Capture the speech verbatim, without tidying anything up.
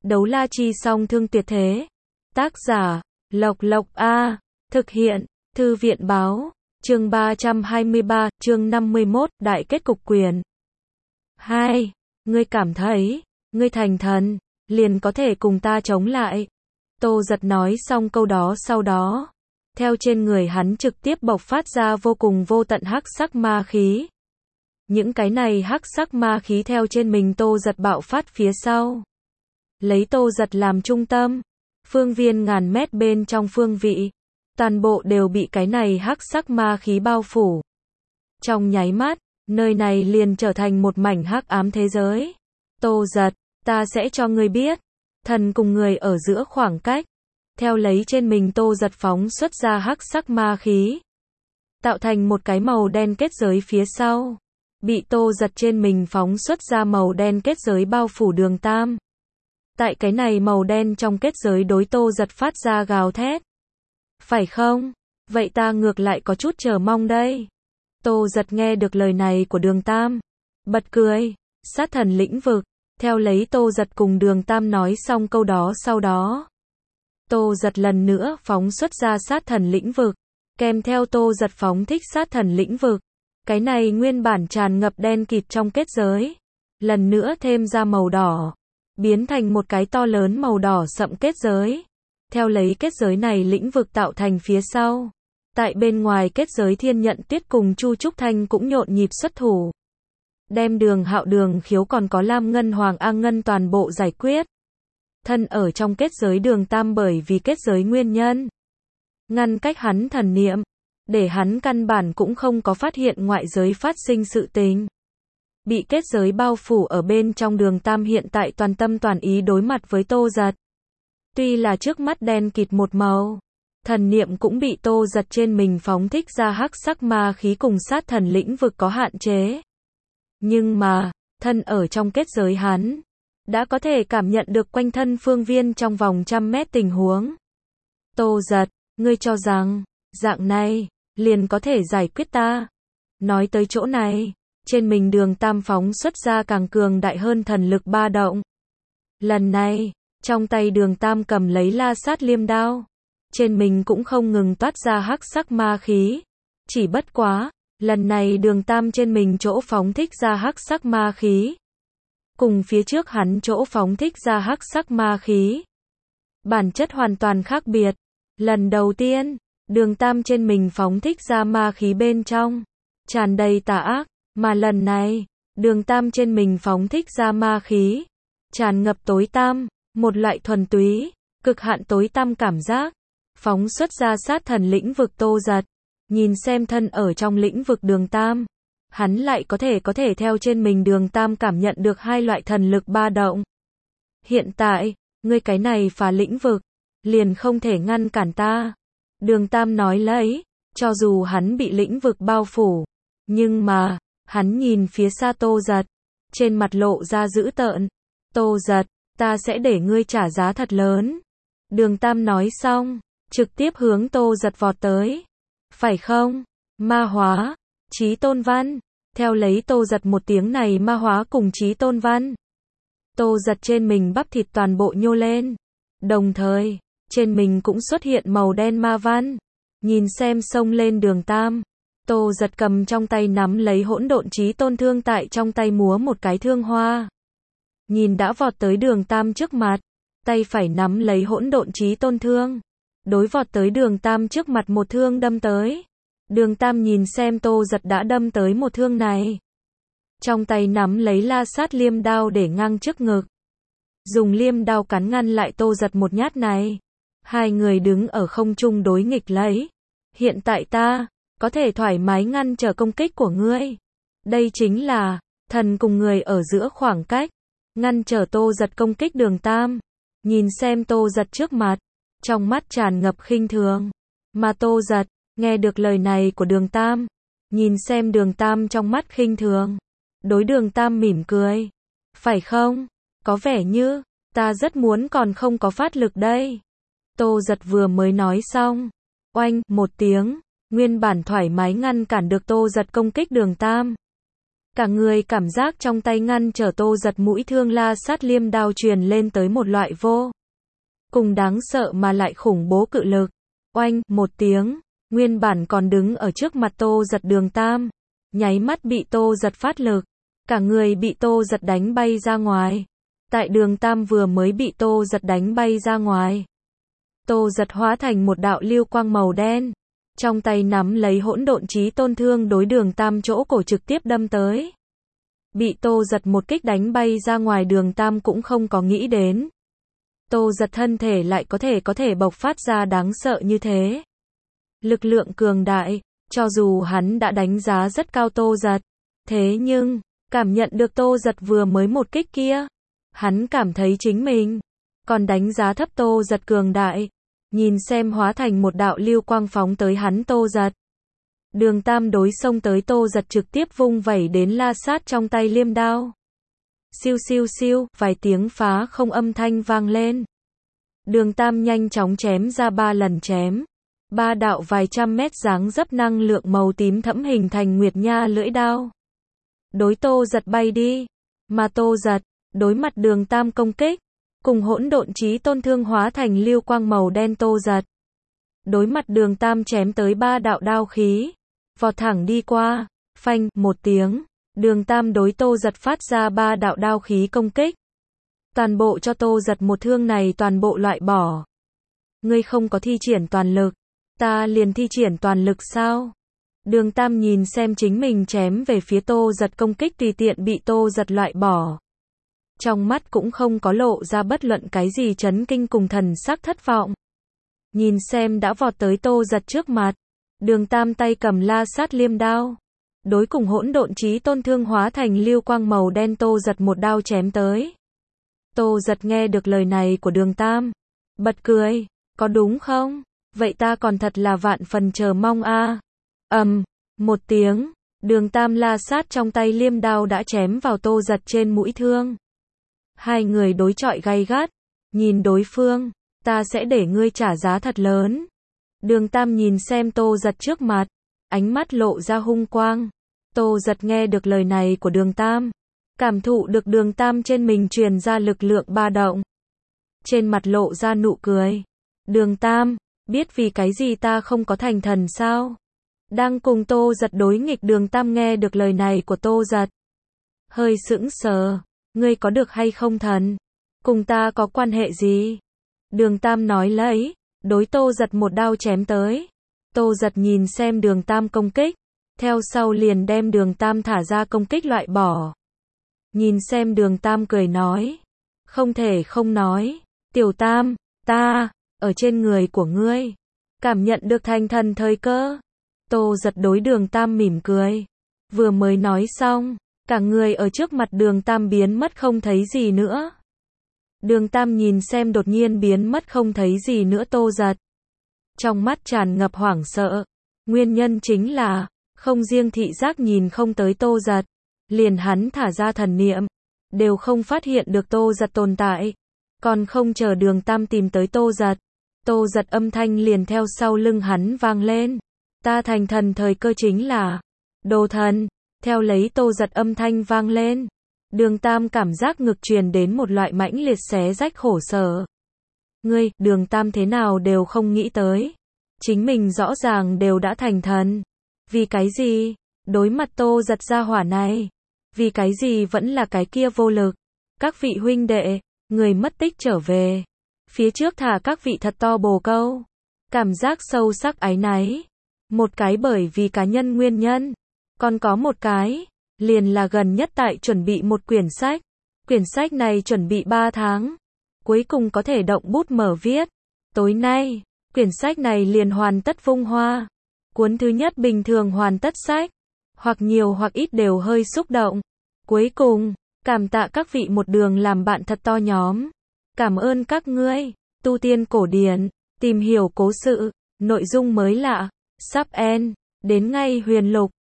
Đấu la chi song thương tuyệt thế. Tác giả, Lộc Lộc A. Thực hiện, Thư viện báo. Chương ba trăm hai mươi ba, chương năm mươi mốt, đại kết cục quyền. hai. Ngươi cảm thấy, ngươi thành thần, liền có thể cùng ta chống lại. Tô Giật nói xong câu đó sau đó, theo trên người hắn trực tiếp bộc phát ra vô cùng vô tận hắc sắc ma khí. Những cái này hắc sắc ma khí theo trên mình Tô Giật bạo phát phía sau. Lấy Tô Giật làm trung tâm, phương viên ngàn mét bên trong phương vị, toàn bộ đều bị cái này hắc sắc ma khí bao phủ. Trong nháy mắt, nơi này liền trở thành một mảnh hắc ám thế giới. Tô Giật, ta sẽ cho ngươi biết, thần cùng người ở giữa khoảng cách. Theo lấy trên mình Tô Giật phóng xuất ra hắc sắc ma khí, tạo thành một cái màu đen kết giới phía sau. Bị Tô Giật trên mình phóng xuất ra màu đen kết giới bao phủ Đường Tam. Tại cái này màu đen trong kết giới đối Tô Giật phát ra gào thét. Phải không? Vậy ta ngược lại có chút chờ mong đây. Tô Giật nghe được lời này của Đường Tam, bật cười. Sát thần lĩnh vực. Theo lấy Tô Giật cùng Đường Tam nói xong câu đó sau đó, Tô Giật lần nữa phóng xuất ra sát thần lĩnh vực. Kèm theo Tô Giật phóng thích sát thần lĩnh vực, cái này nguyên bản tràn ngập đen kịt trong kết giới, lần nữa thêm ra màu đỏ, biến thành một cái to lớn màu đỏ sậm kết giới. Theo lấy kết giới này lĩnh vực tạo thành phía sau, tại bên ngoài kết giới Thiên Nhận Tuyết cùng Chu Trúc Thanh cũng nhộn nhịp xuất thủ, đem Đường Hạo, Đường Khiếu còn có Lam Ngân Hoàng, A Ngân toàn bộ giải quyết. Thân ở trong kết giới Đường Tam bởi vì kết giới nguyên nhân, ngăn cách hắn thần niệm, để hắn căn bản cũng không có phát hiện ngoại giới phát sinh sự tình. Bị kết giới bao phủ ở bên trong Đường Tam hiện tại toàn tâm toàn ý đối mặt với Tô Giật. Tuy là trước mắt đen kịt một màu, thần niệm cũng bị Tô Giật trên mình phóng thích ra hắc sắc ma khí cùng sát thần lĩnh vực có hạn chế. Nhưng mà, thân ở trong kết giới hắn, đã có thể cảm nhận được quanh thân phương viên trong vòng trăm mét tình huống. Tô Giật, ngươi cho rằng, dạng này, liền có thể giải quyết ta. Nói tới chỗ này, trên mình Đường Tam phóng xuất ra càng cường đại hơn thần lực ba động. Lần này, trong tay Đường Tam cầm lấy La Sát Liêm Đao, trên mình cũng không ngừng toát ra hắc sắc ma khí. Chỉ bất quá, lần này Đường Tam trên mình chỗ phóng thích ra hắc sắc ma khí, cùng phía trước hắn chỗ phóng thích ra hắc sắc ma khí, bản chất hoàn toàn khác biệt. Lần đầu tiên, Đường Tam trên mình phóng thích ra ma khí bên trong tràn đầy tà ác, mà lần này, Đường Tam trên mình phóng thích ra ma khí tràn ngập tối tăm, một loại thuần túy, cực hạn tối tăm cảm giác. Phóng xuất ra sát thần lĩnh vực Tô Giật, nhìn xem thân ở trong lĩnh vực Đường Tam, hắn lại có thể có thể theo trên mình Đường Tam cảm nhận được hai loại thần lực ba động. Hiện tại, ngươi cái này phá lĩnh vực, liền không thể ngăn cản ta. Đường Tam nói lấy, cho dù hắn bị lĩnh vực bao phủ, nhưng mà, hắn nhìn phía xa Tô Giật, trên mặt lộ ra dữ tợn. Tô Giật, ta sẽ để ngươi trả giá thật lớn. Đường Tam nói xong, trực tiếp hướng Tô Giật vọt tới. Phải không? Ma hóa, Chí Tôn Văn. Theo lấy Tô Giật một tiếng này ma hóa cùng Chí Tôn Văn, Tô Giật trên mình bắp thịt toàn bộ nhô lên. Đồng thời, trên mình cũng xuất hiện màu đen ma văn. Nhìn xem xông lên Đường Tam, Tô Giật cầm trong tay nắm lấy hỗn độn Chí Tôn thương tại trong tay múa một cái thương hoa. Nhìn đã vọt tới Đường Tam trước mặt, tay phải nắm lấy hỗn độn Chí Tôn thương, đối vọt tới Đường Tam trước mặt một thương đâm tới. Đường Tam nhìn xem Tô Giật đã đâm tới một thương này, trong tay nắm lấy La Sát Liêm Đao để ngang trước ngực, dùng liêm đao cắn ngăn lại Tô Giật một nhát này. Hai người đứng ở không trung đối nghịch lấy. Hiện tại ta có thể thoải mái ngăn trở công kích của ngươi. Đây chính là thần cùng người ở giữa khoảng cách, ngăn trở Tô Giật công kích Đường Tam. Nhìn xem Tô Giật trước mặt, trong mắt tràn ngập khinh thường. Mà Tô Giật nghe được lời này của Đường Tam, nhìn xem Đường Tam trong mắt khinh thường, đối Đường Tam mỉm cười. Phải không? Có vẻ như ta rất muốn còn không có phát lực đây. Tô Giật vừa mới nói xong, oanh một tiếng, nguyên bản thoải mái ngăn cản được Tô Giật công kích Đường Tam, Cả người cảm giác trong tay ngăn trở Tô Giật mũi thương la sát liêm đao truyền lên tới một loại vô cùng đáng sợ mà lại khủng bố cự lực. Oanh, một tiếng, nguyên bản còn đứng ở trước mặt Tô Giật Đường Tam, nháy mắt bị Tô Giật phát lực, cả người bị Tô Giật đánh bay ra ngoài. Tại Đường Tam vừa mới bị Tô Giật đánh bay ra ngoài, Tô Giật hóa thành một đạo lưu quang màu đen, trong tay nắm lấy hỗn độn chí tôn thương đối Đường Tam chỗ cổ trực tiếp đâm tới. Bị Tô Giật một kích đánh bay ra ngoài, Đường Tam cũng không có nghĩ đến Tô Giật thân thể lại có thể có thể bộc phát ra đáng sợ như thế. Lực lượng cường đại, cho dù hắn đã đánh giá rất cao Tô Giật, thế nhưng, cảm nhận được Tô Giật vừa mới một kích kia, hắn cảm thấy chính mình còn đánh giá thấp Tô Giật cường đại. Nhìn xem hóa thành một đạo lưu quang phóng tới hắn Tô Giật, Đường Tam đối xông tới Tô Giật trực tiếp vung vẩy đến la sát trong tay liêm đao. Siêu siêu siêu, vài tiếng phá không âm thanh vang lên. Đường Tam nhanh chóng chém ra ba lần chém. Ba đạo vài trăm mét dáng dấp năng lượng màu tím thẫm hình thành nguyệt nha lưỡi đao. Đối Tô Giật bay đi. Mà Tô Giật, đối mặt Đường Tam công kích, cùng hỗn độn chí tôn thương hóa thành lưu quang màu đen Tô Giật. Đối mặt Đường Tam chém tới ba đạo đao khí, vọt thẳng đi qua, phanh, một tiếng, Đường Tam đối Tô Giật phát ra ba đạo đao khí công kích. Toàn bộ cho Tô Giật một thương này toàn bộ loại bỏ. Ngươi không có thi triển toàn lực, ta liền thi triển toàn lực sao? Đường Tam nhìn xem chính mình chém về phía Tô Giật công kích tùy tiện bị Tô Giật loại bỏ. Trong mắt cũng không có lộ ra bất luận cái gì chấn kinh cùng thần sắc thất vọng. Nhìn xem đã vọt tới Tô Giật trước mặt, Đường Tam tay cầm la sát liêm đao, đối cùng hỗn độn chí tôn thương hóa thành lưu quang màu đen Tô Giật một đao chém tới. Tô Giật nghe được lời này của Đường Tam, bật cười, có đúng không? Vậy ta còn thật là vạn phần chờ mong a. Ầm, um, một tiếng, Đường Tam la sát trong tay liêm đao đã chém vào Tô Giật trên mũi thương. Hai người đối chọi gay gắt, nhìn đối phương, ta sẽ để ngươi trả giá thật lớn. Đường Tam nhìn xem Tô Giật trước mặt, ánh mắt lộ ra hung quang. Tô Giật nghe được lời này của Đường Tam, cảm thụ được Đường Tam trên mình truyền ra lực lượng ba động. Trên mặt lộ ra nụ cười. Đường Tam, biết vì cái gì ta không có thành thần sao? Đang cùng Tô Giật đối nghịch, Đường Tam nghe được lời này của Tô Giật, hơi sững sờ. Ngươi có được hay không thần? Cùng ta có quan hệ gì? Đường Tam nói lấy, đối Tô Giật một đao chém tới. Tô Giật nhìn xem Đường Tam công kích, theo sau liền đem Đường Tam thả ra công kích loại bỏ. Nhìn xem Đường Tam cười nói, không thể không nói, Tiểu Tam, ta, ở trên người của ngươi, cảm nhận được thành thần thời cơ. Tô Giật đối Đường Tam mỉm cười, vừa mới nói xong, cả người ở trước mặt Đường Tam biến mất không thấy gì nữa. Đường Tam nhìn xem đột nhiên biến mất không thấy gì nữa Tô Giật, trong mắt tràn ngập hoảng sợ. Nguyên nhân chính là, không riêng thị giác nhìn không tới Tô Giật, liền hắn thả ra thần niệm, đều không phát hiện được Tô Giật tồn tại. Còn không chờ Đường Tam tìm tới Tô Giật, Tô Giật âm thanh liền theo sau lưng hắn vang lên. Ta thành thần thời cơ chính là đồ thần. Theo lấy Tô Giật âm thanh vang lên, Đường Tam cảm giác ngực truyền đến một loại mãnh liệt xé rách khổ sở. Ngươi, Đường Tam thế nào đều không nghĩ tới, chính mình rõ ràng đều đã thành thần. Vì cái gì? Đối mặt Tô Giật gia hỏa này, vì cái gì vẫn là cái kia vô lực? Các vị huynh đệ, người mất tích trở về. Phía trước thả các vị thật to bồ câu. Cảm giác sâu sắc áy náy. Một cái bởi vì cá nhân nguyên nhân. Còn có một cái, liền là gần nhất tại chuẩn bị một quyển sách. Quyển sách này chuẩn bị ba tháng. Cuối cùng có thể động bút mở viết. Tối nay, quyển sách này liền hoàn tất vung hoa. Cuốn thứ nhất bình thường hoàn tất sách. Hoặc nhiều hoặc ít đều hơi xúc động. Cuối cùng, cảm tạ các vị một đường làm bạn thật to nhóm. Cảm ơn các ngươi. Tu tiên cổ điển, tìm hiểu cố sự, nội dung mới lạ, sắp end, đến ngay huyền lục.